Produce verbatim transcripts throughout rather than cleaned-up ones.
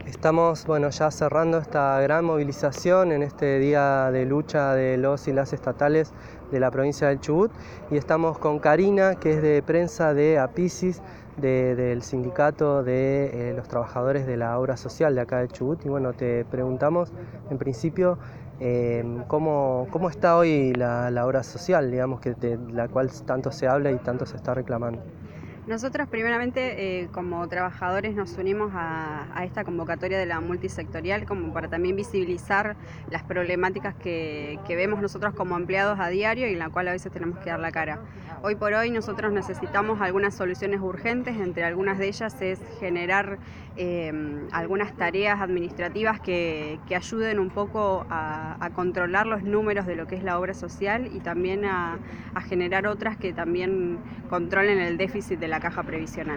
Estamos, bueno, ya cerrando esta gran movilización en este día de lucha de los y las estatales de la provincia del Chubut, y estamos con Karina, que es de prensa de APICIS, de, del sindicato de eh, los trabajadores de la obra social de acá del Chubut. Y bueno, te preguntamos en principio eh, ¿cómo, cómo está hoy la, la obra social, digamos, que de la cual tanto se habla y tanto se está reclamando. Nosotros primeramente eh, como trabajadores nos unimos a, a esta convocatoria de la multisectorial como para también visibilizar las problemáticas que, que vemos nosotros como empleados a diario y en la cual a veces tenemos que dar la cara. Hoy por hoy nosotros necesitamos algunas soluciones urgentes, entre algunas de ellas es generar eh, algunas tareas administrativas que, que ayuden un poco a, a controlar los números de lo que es la obra social y también a, a generar otras que también controlen el déficit de la la caja previsional.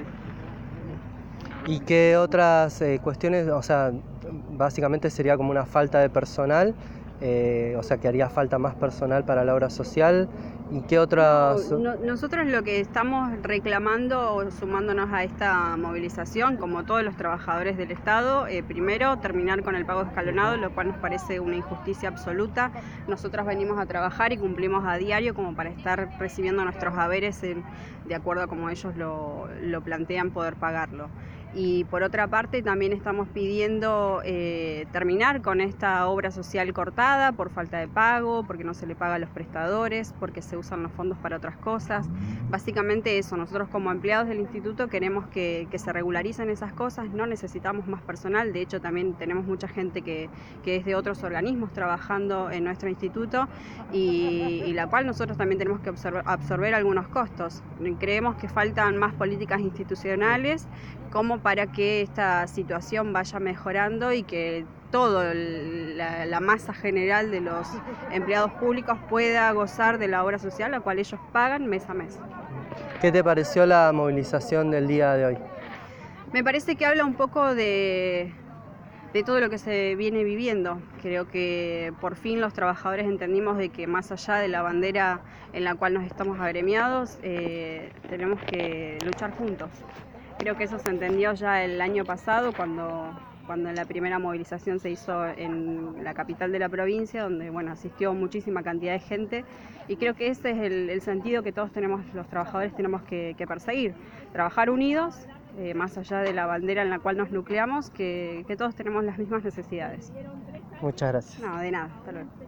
¿Y qué otras eh, cuestiones? O sea, básicamente sería como una falta de personal, eh, o sea que haría falta más personal para la obra social. ¿Y qué otras? No, no, nosotros lo que estamos reclamando, sumándonos a esta movilización, como todos los trabajadores del Estado, eh, primero terminar con el pago escalonado, lo cual nos parece una injusticia absoluta. Nosotros venimos a trabajar y cumplimos a diario como para estar recibiendo nuestros haberes en, de acuerdo a como ellos lo, lo plantean, poder pagarlo. Y por otra parte también estamos pidiendo eh, terminar con esta obra social cortada por falta de pago, porque no se le paga a los prestadores, porque se usan los fondos para otras cosas. Básicamente eso, nosotros como empleados del instituto queremos que, que se regularicen esas cosas, no necesitamos más personal, de hecho también tenemos mucha gente que, que es de otros organismos trabajando en nuestro instituto y, y la cual nosotros también tenemos que absorber, absorber algunos costos. Creemos que faltan más políticas institucionales como para que esta situación vaya mejorando y que toda la, la masa general de los empleados públicos pueda gozar de la obra social, la cual ellos pagan mes a mes. ¿Qué te pareció la movilización del día de hoy? Me parece que habla un poco de, de todo lo que se viene viviendo. Creo que por fin los trabajadores entendimos de que más allá de la bandera en la cual nos estamos agremiados, eh, tenemos que luchar juntos. Creo que eso se entendió ya el año pasado cuando, cuando la primera movilización se hizo en la capital de la provincia, donde bueno, asistió muchísima cantidad de gente, y creo que ese es el, el sentido que todos tenemos, los trabajadores tenemos que, que perseguir, trabajar unidos, eh, más allá de la bandera en la cual nos nucleamos, que, que todos tenemos las mismas necesidades. Muchas gracias. No, de nada, hasta luego.